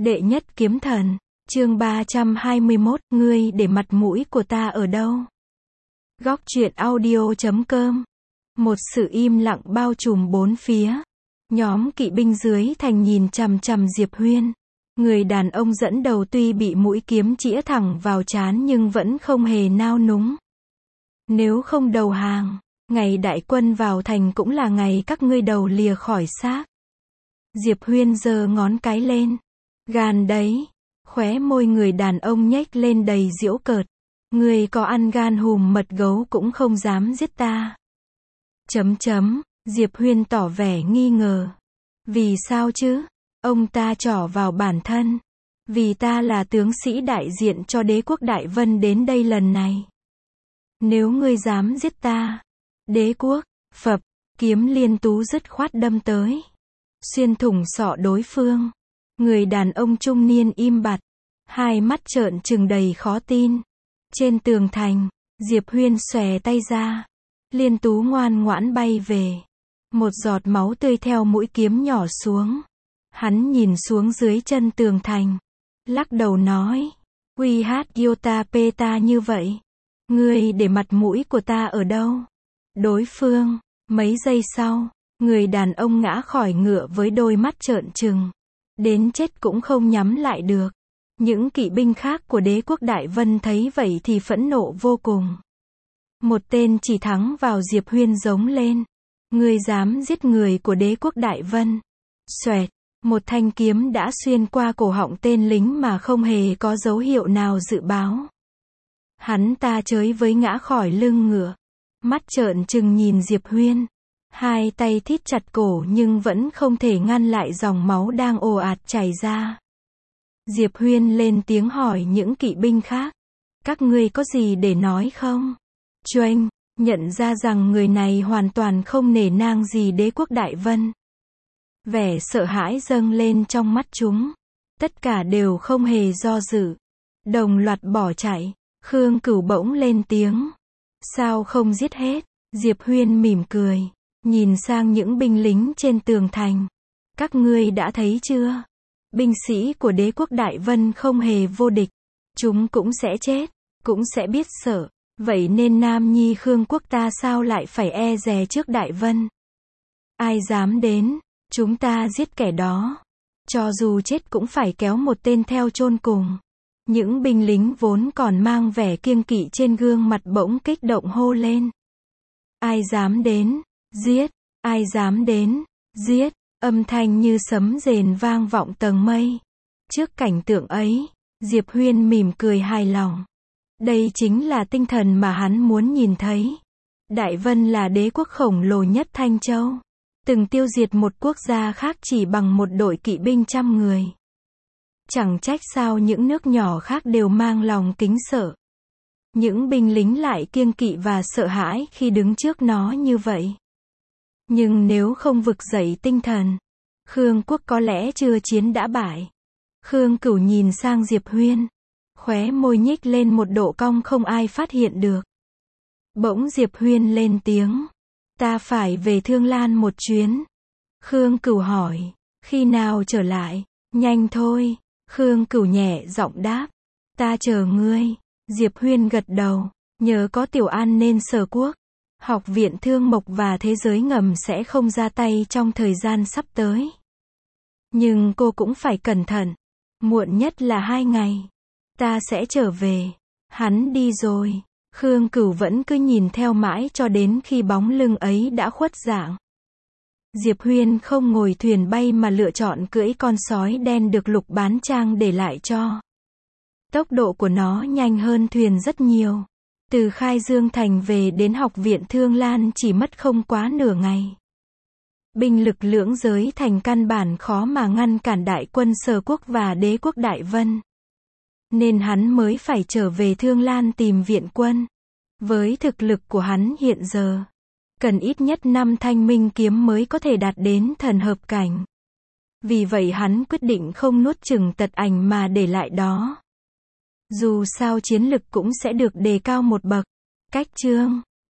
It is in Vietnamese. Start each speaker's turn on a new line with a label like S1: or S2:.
S1: Đệ nhất kiếm thần, chương 321, ngươi để mặt mũi của ta ở đâu? Góc truyện audio.com. Một sự im lặng bao trùm bốn phía. Nhóm kỵ binh dưới thành nhìn chằm chằm Diệp Huyên. Người đàn ông dẫn đầu tuy bị mũi kiếm chĩa thẳng vào trán nhưng vẫn không hề nao núng. Nếu không đầu hàng, ngày đại quân vào thành cũng là ngày các ngươi đầu lìa khỏi xác. Diệp Huyên giơ ngón cái lên. Gan đấy. Khóe môi người đàn ông nhếch lên đầy giễu cợt. Ngươi có ăn gan hùm mật gấu cũng không dám giết ta. Diệp Huyên tỏ vẻ nghi ngờ. Vì sao chứ? Ông ta trỏ vào bản thân. Vì ta là tướng sĩ đại diện cho đế quốc Đại Vân đến đây lần này. Nếu ngươi dám giết ta, đế quốc, phập, kiếm Liên Tú dứt khoát đâm tới. Xuyên thủng sọ đối phương. Người đàn ông trung niên im bặt. Hai mắt trợn trừng đầy khó tin. Trên tường thành, Diệp Huyên xòe tay ra. Liên Tú ngoan ngoãn bay về. Một giọt máu tươi theo mũi kiếm nhỏ xuống. Hắn nhìn xuống dưới chân tường thành. Lắc đầu nói. Quy hát Iota Peta như vậy. Ngươi để mặt mũi của ta ở đâu? Đối phương, mấy giây sau, người đàn ông ngã khỏi ngựa với đôi mắt trợn trừng. Đến chết cũng không nhắm lại được. Những kỵ binh khác của đế quốc Đại Vân thấy vậy thì phẫn nộ vô cùng. Một tên chỉ thẳng vào Diệp Huyên giống lên. Ngươi dám giết người của đế quốc Đại Vân. Xoẹt, một thanh kiếm đã xuyên qua cổ họng tên lính mà không hề có dấu hiệu nào dự báo. Hắn ta chới với ngã khỏi lưng ngựa. Mắt trợn trừng nhìn Diệp Huyên. Hai tay thít chặt cổ nhưng vẫn không thể ngăn lại dòng máu đang ồ ạt chảy ra. Diệp Huyên lên tiếng hỏi những kỵ binh khác. Các ngươi có gì để nói không? Choanh, nhận ra rằng người này hoàn toàn không nể nang gì đế quốc Đại Vân. Vẻ sợ hãi dâng lên trong mắt chúng. Tất cả đều không hề do dự. Đồng loạt bỏ chạy. Khương Cửu bỗng lên tiếng. Sao không giết hết? Diệp Huyên mỉm cười. Nhìn sang những binh lính trên tường thành. Các ngươi đã thấy chưa? Binh sĩ của đế quốc Đại Vân không hề vô địch. Chúng cũng sẽ chết. Cũng sẽ biết sợ. Vậy nên Nam Nhi Khương quốc ta sao lại phải e dè trước Đại Vân? Ai dám đến, chúng ta giết kẻ đó. Cho dù chết cũng phải kéo một tên theo chôn cùng. Những binh lính vốn còn mang vẻ kiêng kỵ trên gương mặt bỗng kích động hô lên. Ai dám đến, giết, ai dám đến, giết, âm thanh như sấm rền vang vọng tầng mây. Trước cảnh tượng ấy, Diệp Huyên mỉm cười hài lòng. Đây chính là tinh thần mà hắn muốn nhìn thấy. Đại Vân là đế quốc khổng lồ nhất Thanh Châu. Từng tiêu diệt một quốc gia khác chỉ bằng một đội kỵ binh 100 người. Chẳng trách sao những nước nhỏ khác đều mang lòng kính sợ. Những binh lính lại kiêng kỵ và sợ hãi khi đứng trước nó như vậy. Nhưng nếu không vực dậy tinh thần, Khương quốc có lẽ chưa chiến đã bại. Khương Cửu nhìn sang Diệp Huyên. Khóe môi nhích lên một độ cong không ai phát hiện được. Bỗng Diệp Huyên lên tiếng. Ta phải về Thương Lan một chuyến. Khương Cửu hỏi. Khi nào trở lại? Nhanh thôi. Khương Cửu nhẹ giọng đáp. Ta chờ ngươi. Diệp Huyên gật đầu. Nhờ có Tiểu An nên Sở Quốc, Học viện Thương Mộc và Thế giới ngầm sẽ không ra tay trong thời gian sắp tới. Nhưng cô cũng phải cẩn thận. Muộn nhất là 2 ngày. Ta sẽ trở về. Hắn đi rồi. Khương Cửu vẫn cứ nhìn theo mãi cho đến khi bóng lưng ấy đã khuất dạng. Diệp Huyên không ngồi thuyền bay mà lựa chọn cưỡi con sói đen được Lục Bán Trang để lại cho. Tốc độ của nó nhanh hơn thuyền rất nhiều. Từ Khai Dương Thành về đến Học viện Thương Lan chỉ mất không quá nửa ngày. Binh lực lưỡng giới thành căn bản khó mà ngăn cản đại quân Sở Quốc và đế quốc Đại Vân. Nên hắn mới phải trở về Thương Lan tìm viện quân. Với thực lực của hắn hiện giờ, cần ít nhất 5 thanh minh kiếm mới có thể đạt đến thần hợp cảnh. Vì vậy hắn quyết định không nuốt chửng tật ảnh mà để lại đó. Dù sao chiến lực cũng sẽ được đề cao một bậc. Cách chương